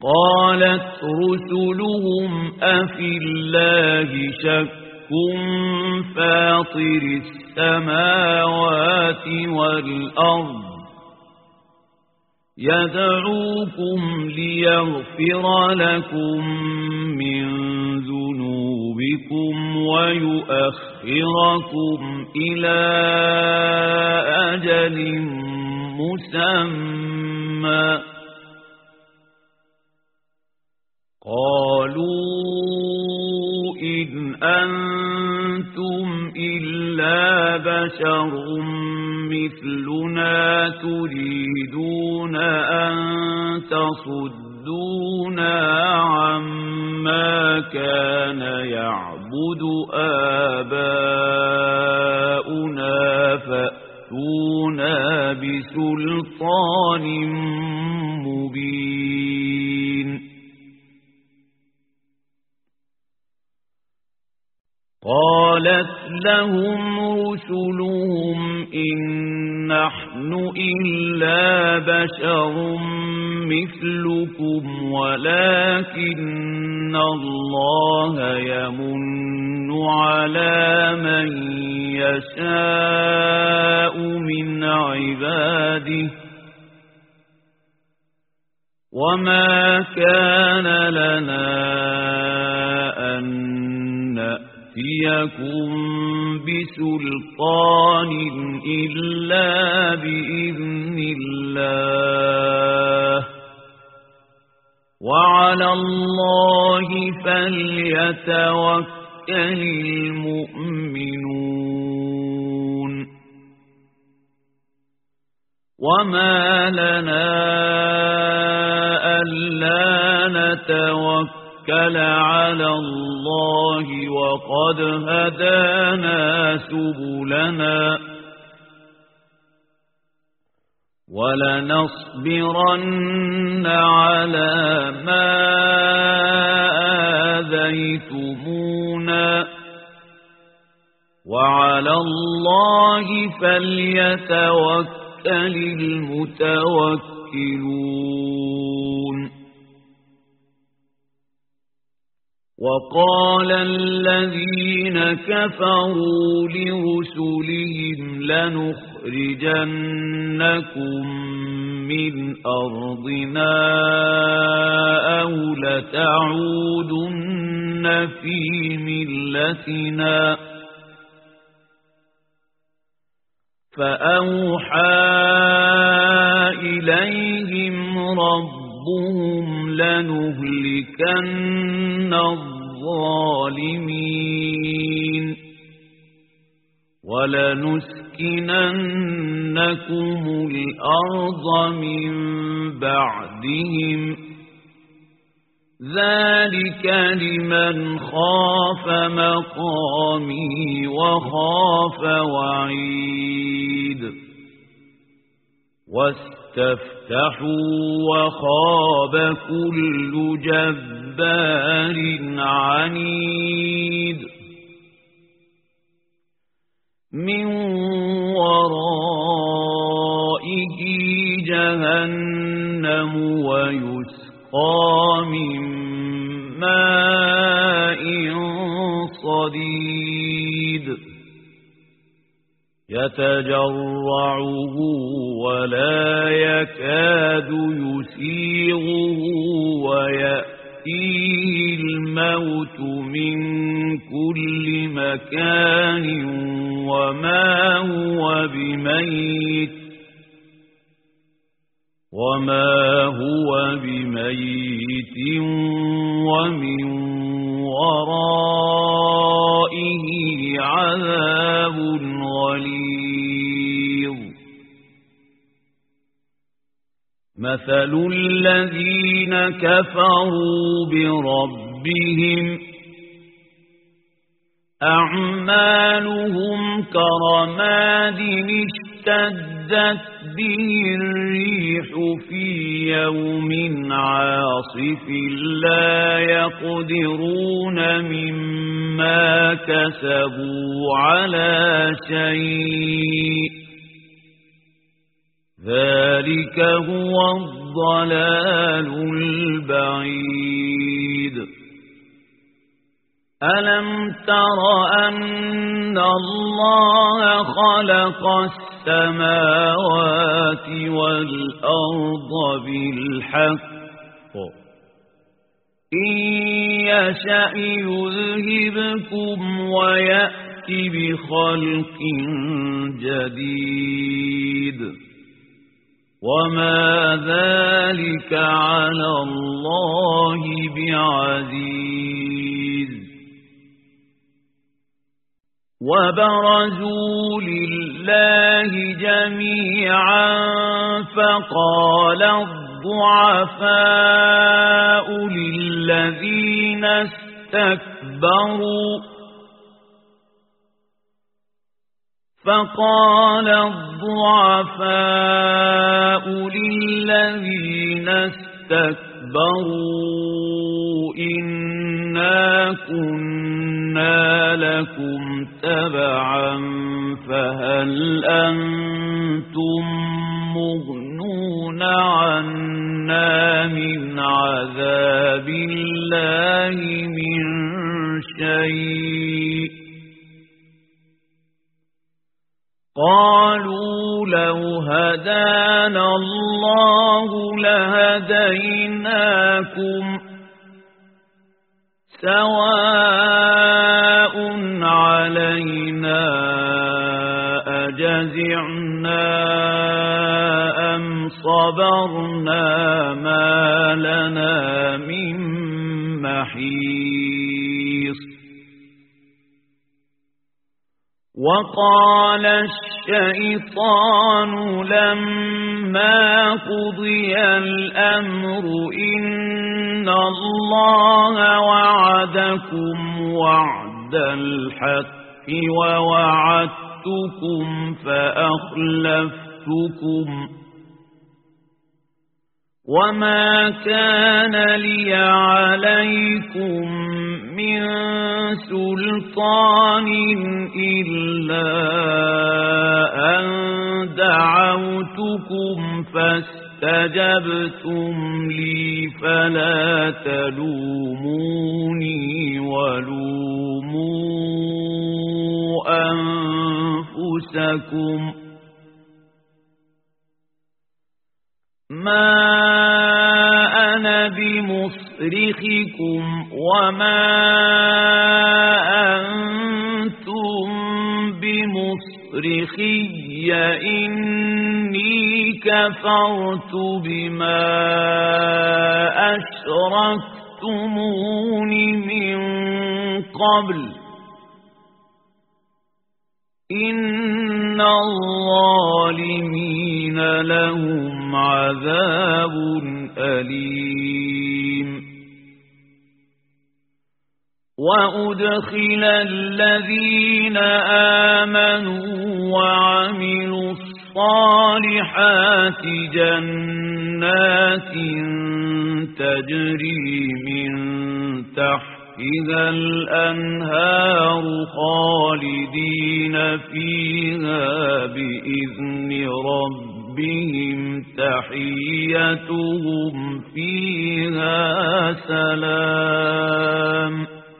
قالت رسلهم أفي الله شك فاطر السماوات والأرض يدعوكم ليغفر لكم من ذنوبكم ويؤخركم إلى أجل مسمى قالوا إن أنتم إلا بشر مثلنا تريدون أن تصدونا عما كان يعبد آباؤنا فأتونا بسلطان مبين قالت لهم رسلهم إن نحن إلا بشر مثلكم ولكن الله يمن على من يشاء من عباده وما كان لنا أن نأتيكم بسلطان إلا بإذن الله وعلى الله فليتوكل المؤمنون وما لنا ألا نتوكل على الله وقد هدانا سبلنا ولنصبرن على ما آذيتمونا وعلى الله فليتوكل المتوكلون وقال الذين كفروا لرسلهم لنخرجنكم من أرضنا أو لتعودن في ملتنا فأوحى إليهم ربهم لنهلكن الظالمين ولنسكننكم الأرض من بعدهم ذلك لمن خاف مقامي وخاف وعيد واستفتحوا وخاب كل جبار عنيد من ورائه جهنم ويسقى من ماء صديد يتجرعه ولا يكاد يسيغه ويأتيه الموت من كل مكان وما هو بميت ومن ورائه عذاب غليظ مثل الذين كفروا بربهم أعمالهم كرماد اشتدت به الريح في يوم عاصف لا يقدرون مما كسبوا على شيء ذلك هو الضلال البعيد ألم تر أن الله خلق السماوات والأرض بالحق إن يشأ يذهبكم ويأت بخلق جديد وما ذلك على الله بعزيز وبرزوا لله جميعا فقال الضعفاء للذين استكبروا إنا كنا لكم تبعا فهل أنتم مغنون عنا من عذاب الله من شيء قالوا لو هدانا الله لهديناكم سواء علينا أجزعنا أم صبرنا ما لنا من محيص وقال الشيطان لما قضي الأمر إن الله وعدكم وعد الحق ووعدتكم فأخلفتكم وما كان لي عليكم من سلطان إلا أن دعوتكم فاستجبتم لي فلا تلوموني ولوموا أنفسكم ما أنا بمصرخكم وما أنتم بمصرخي إني كفرت بما أشركتمون من قبل إن الظالمين لهم عذاب أليم وأدخل الذين آمنوا وعملوا الصالحات جنات تجري من تحتها الأنهار خالدين فيها بإذن ربهم تحيتهم فيها سلام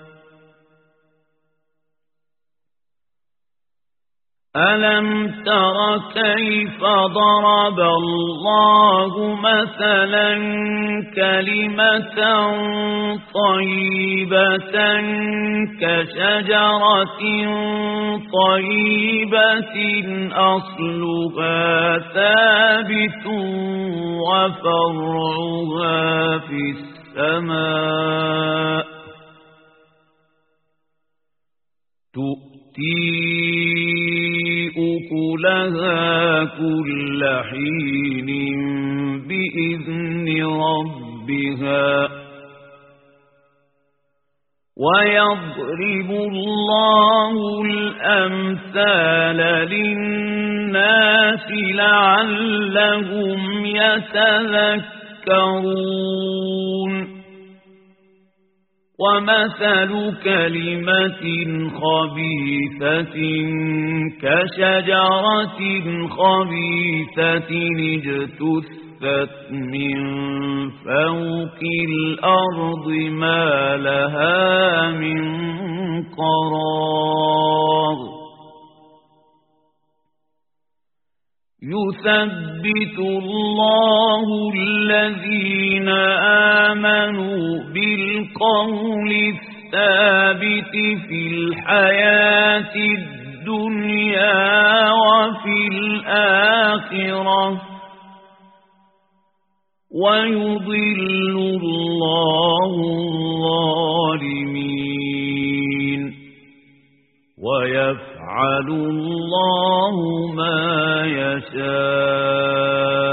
ألم تر كيف ضرب الله مثلا كلمة طيبة كشجرة طيبة أصلها ثابت وفرعها في السماء تؤتي أكلها كل حين بإذن ربها ويضرب الله الأمثال للناس لعلهم يتذكرون ومثل كلمة خبيثة كشجرة خبيثة اجتثت من فوق الأرض ما لها من قرار يثبت الله الذين آمنوا بالقول الثابت في الحياة الدنيا وفي الآخرة ويضل الله الظالمين ويفعل الله ما يشاء.